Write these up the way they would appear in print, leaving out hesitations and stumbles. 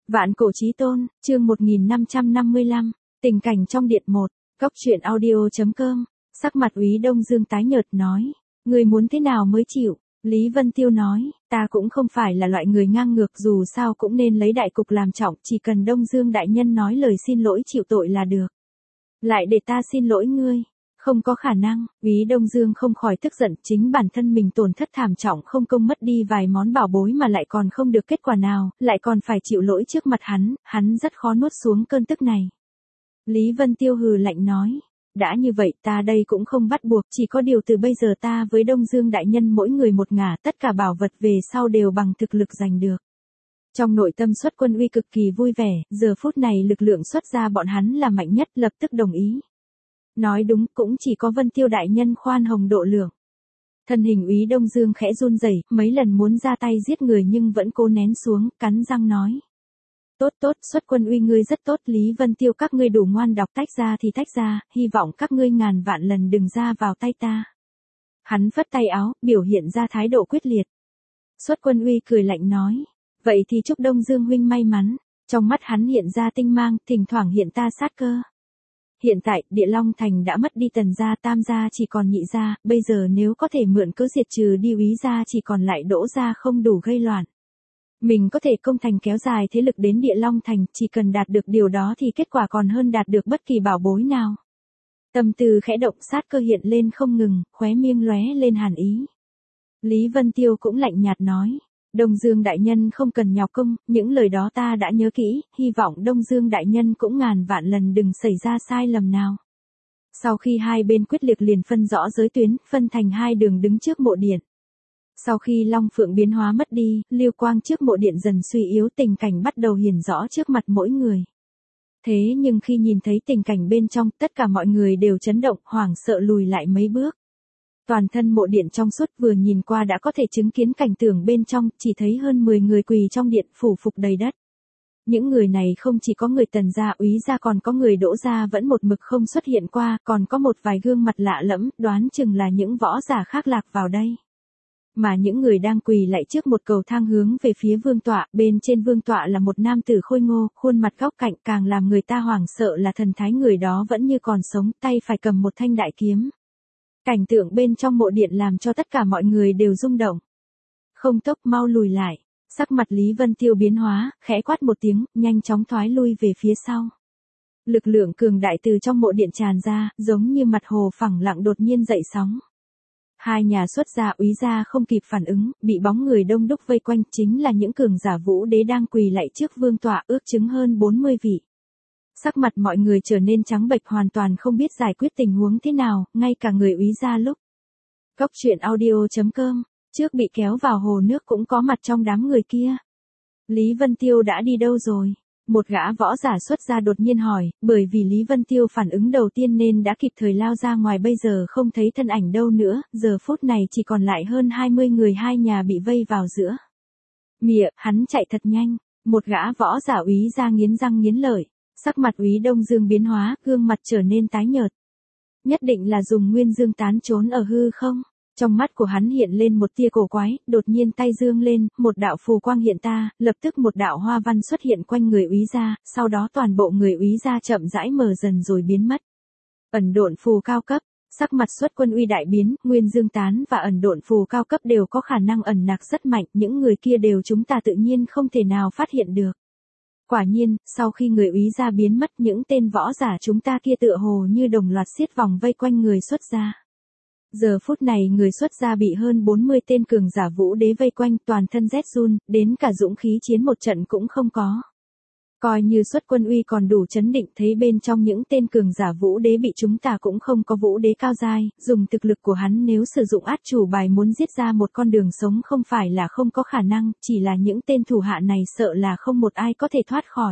Vạn cổ chí tôn, chương 1555, tình cảnh trong điện 1, Cốc truyện audio.com, sắc mặt Úy Đông Dương tái nhợt nói, người muốn thế nào mới chịu, Lý Vân Tiêu nói, ta cũng không phải là loại người ngang ngược dù sao cũng nên lấy đại cục làm trọng, chỉ cần Đông Dương đại nhân nói lời xin lỗi chịu tội là được. Lại để ta xin lỗi ngươi. Không có khả năng, Úy Đông Dương không khỏi tức giận, chính bản thân mình tổn thất thảm trọng không công mất đi vài món bảo bối mà lại còn không được kết quả nào, lại còn phải chịu lỗi trước mặt hắn rất khó nuốt xuống cơn tức này. Lý Vân Tiêu hừ lạnh nói, đã như vậy ta đây cũng không bắt buộc, chỉ có điều từ bây giờ ta với Đông Dương đại nhân mỗi người một ngả, tất cả bảo vật về sau đều bằng thực lực giành được. Trong nội tâm Xuất Quân Uy cực kỳ vui vẻ, giờ phút này lực lượng xuất ra bọn hắn là mạnh nhất, lập tức đồng ý. Nói đúng, cũng chỉ có Vân Tiêu đại nhân khoan hồng độ lượng. Thân hình Úy Đông Dương khẽ run rẩy, mấy lần muốn ra tay giết người nhưng vẫn cố nén xuống, cắn răng nói. Tốt, Xuất Quân Uy ngươi rất tốt, Lý Vân Tiêu các ngươi đủ ngoan độc, tách ra thì tách ra, hy vọng các ngươi ngàn vạn lần đừng ra vào tay ta. Hắn phất tay áo, biểu hiện ra thái độ quyết liệt. Xuất Quân Uy cười lạnh nói, vậy thì chúc Đông Dương huynh may mắn. Trong mắt hắn hiện ra tinh mang, thỉnh thoảng hiện ta sát cơ. Hiện tại, Địa Long Thành đã mất đi Tần gia, Tam gia chỉ còn Nhị gia, bây giờ nếu có thể mượn cớ diệt trừ đi Úy gia chỉ còn lại Đỗ gia không đủ gây loạn. Mình có thể công thành kéo dài thế lực đến Địa Long Thành, chỉ cần đạt được điều đó thì kết quả còn hơn đạt được bất kỳ bảo bối nào. Tâm tư khẽ động, sát cơ hiện lên không ngừng, khóe miệng lóe lên hàn ý. Lý Vân Tiêu cũng lạnh nhạt nói. Đông Dương đại nhân không cần nhọc công, những lời đó ta đã nhớ kỹ, hy vọng Đông Dương đại nhân cũng ngàn vạn lần đừng xảy ra sai lầm nào. Sau khi hai bên quyết liệt liền phân rõ giới tuyến, phân thành hai đường đứng trước mộ điện. Sau khi Long Phượng biến hóa mất đi, lưu quang trước mộ điện dần suy yếu, tình cảnh bắt đầu hiển rõ trước mặt mỗi người. Thế nhưng khi nhìn thấy tình cảnh bên trong, tất cả mọi người đều chấn động, hoảng sợ lùi lại mấy bước. Toàn thân mộ điện trong suốt, vừa nhìn qua đã có thể chứng kiến cảnh tượng bên trong, chỉ thấy hơn 10 người quỳ trong điện, phủ phục đầy đất. Những người này không chỉ có người Tần gia, Úy gia, còn có người Đỗ gia vẫn một mực không xuất hiện qua, còn có một vài gương mặt lạ lẫm, đoán chừng là những võ giả khác lạc vào đây. Mà những người đang quỳ lại trước một cầu thang hướng về phía vương tọa, bên trên vương tọa là một nam tử khôi ngô, khuôn mặt góc cạnh, càng làm người ta hoảng sợ là thần thái người đó vẫn như còn sống, tay phải cầm một thanh đại kiếm. Cảnh tượng bên trong mộ điện làm cho tất cả mọi người đều rung động. Không tốc, mau lùi lại. Sắc mặt Lý Vân Tiêu biến hóa, khẽ quát một tiếng, nhanh chóng thoái lui về phía sau. Lực lượng cường đại từ trong mộ điện tràn ra, giống như mặt hồ phẳng lặng đột nhiên dậy sóng. Hai nhà Xuất gia, Úy gia không kịp phản ứng, bị bóng người đông đúc vây quanh, chính là những cường giả vũ đế đang quỳ lạy trước vương tọa, ước chứng hơn 40 vị. Sắc mặt mọi người trở nên trắng bệch, hoàn toàn không biết giải quyết tình huống thế nào, ngay cả người Úy gia lúc. Cốc truyện audio.com, trước bị kéo vào hồ nước cũng có mặt trong đám người kia. Lý Vân Tiêu đã đi đâu rồi? Một gã võ giả Xuất gia đột nhiên hỏi, bởi vì Lý Vân Tiêu phản ứng đầu tiên nên đã kịp thời lao ra ngoài, bây giờ không thấy thân ảnh đâu nữa, giờ phút này chỉ còn lại hơn 20 người, hai nhà bị vây vào giữa. Mịa, hắn chạy thật nhanh, một gã võ giả Úy gia nghiến răng nghiến lợi. Sắc mặt Úy Đông Dương biến hóa, gương mặt trở nên tái nhợt. Nhất định là dùng Nguyên Dương tán trốn ở hư không? Trong mắt của hắn hiện lên một tia cổ quái, đột nhiên tay dương lên, một đạo phù quang hiện ta, lập tức một đạo hoa văn xuất hiện quanh người Úy gia, sau đó toàn bộ người Úy gia chậm rãi mờ dần rồi biến mất. Ẩn độn phù cao cấp, sắc mặt Xuất Quân Uy đại biến, Nguyên Dương tán và ẩn độn phù cao cấp đều có khả năng ẩn nặc rất mạnh, những người kia đều chúng ta tự nhiên không thể nào phát hiện được. Quả nhiên, sau khi người Úy gia biến mất, những tên võ giả chúng ta kia tựa hồ như đồng loạt xiết vòng vây quanh người Xuất gia. Giờ phút này người Xuất gia bị hơn 40 tên cường giả vũ đế vây quanh, toàn thân rét run, đến cả dũng khí chiến một trận cũng không có. Coi như Xuất Quân Uy còn đủ chấn định, thấy bên trong những tên cường giả vũ đế bị chúng ta cũng không có vũ đế cao giai, dùng thực lực của hắn nếu sử dụng át chủ bài muốn giết ra một con đường sống không phải là không có khả năng, chỉ là những tên thủ hạ này sợ là không một ai có thể thoát khỏi.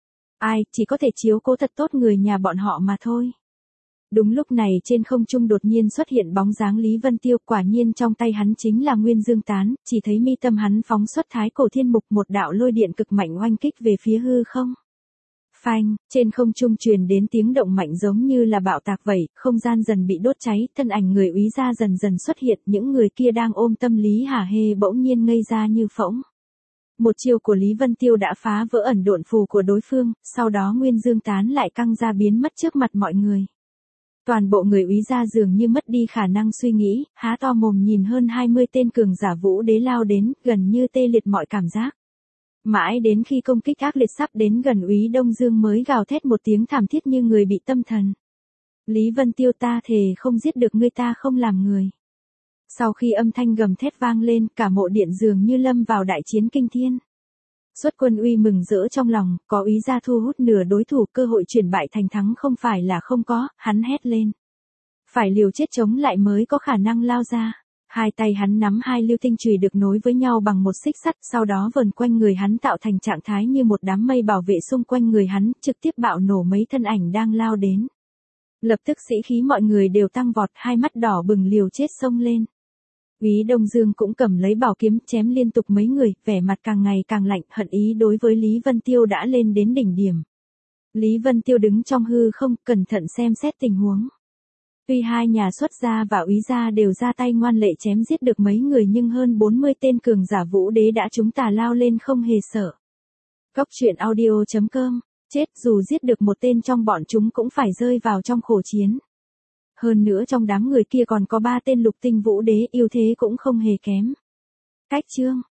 Ai, chỉ có thể chiếu cố thật tốt người nhà bọn họ mà thôi. Đúng lúc này trên không trung đột nhiên xuất hiện bóng dáng Lý Vân Tiêu, quả nhiên trong tay hắn chính là Nguyên Dương tán, chỉ thấy mi tâm hắn phóng xuất Thái Cổ Thiên Mục, một đạo lôi điện cực mạnh oanh kích về phía hư không. Phanh, trên không trung truyền đến tiếng động mạnh giống như là bạo tạc vậy, không gian dần bị đốt cháy, thân ảnh người Úy gia dần dần xuất hiện, những người kia đang ôm tâm lý hả hê bỗng nhiên ngây ra như phỗng. Một chiêu của Lý Vân Tiêu đã phá vỡ ẩn độn phù của đối phương, sau đó Nguyên Dương Tán lại căng ra biến mất trước mặt mọi người. Toàn bộ người úy gia dường như mất đi khả năng suy nghĩ, há to mồm nhìn hơn 20 tên cường giả vũ đế lao đến, gần như tê liệt mọi cảm giác. Mãi đến khi công kích ác liệt sắp đến gần úy Đông Dương mới gào thét một tiếng thảm thiết như người bị tâm thần. Lý Vân Tiêu, ta thề không giết được ngươi, ta không làm người. Sau khi âm thanh gầm thét vang lên, cả mộ điện dường như lâm vào đại chiến kinh thiên. Xuất Quân Uy mừng rỡ trong lòng, có úy gia thu hút nửa đối thủ, cơ hội chuyển bại thành thắng không phải là không có, hắn hét lên. Phải liều chết chống lại mới có khả năng lao ra. Hai tay hắn nắm hai lưu tinh chùy được nối với nhau bằng một xích sắt, sau đó vờn quanh người hắn tạo thành trạng thái như một đám mây bảo vệ xung quanh người hắn, trực tiếp bạo nổ mấy thân ảnh đang lao đến. Lập tức sĩ khí mọi người đều tăng vọt, hai mắt đỏ bừng liều chết xông lên. Úy Đông Dương cũng cầm lấy bảo kiếm chém liên tục mấy người, vẻ mặt càng ngày càng lạnh, hận ý đối với Lý Vân Tiêu đã lên đến đỉnh điểm. Lý Vân Tiêu đứng trong hư không, cẩn thận xem xét tình huống. Tuy hai nhà xuất gia và úy gia đều ra tay ngoan lệ chém giết được mấy người nhưng hơn 40 tên cường giả vũ đế đã chúng tà lao lên không hề sợ. Cốc truyện audio.com, chết dù giết được một tên trong bọn chúng cũng phải rơi vào trong khổ chiến. Hơn nữa trong đám người kia còn có 3 tên lục tinh vũ đế, ưu thế cũng không hề kém. Cách chương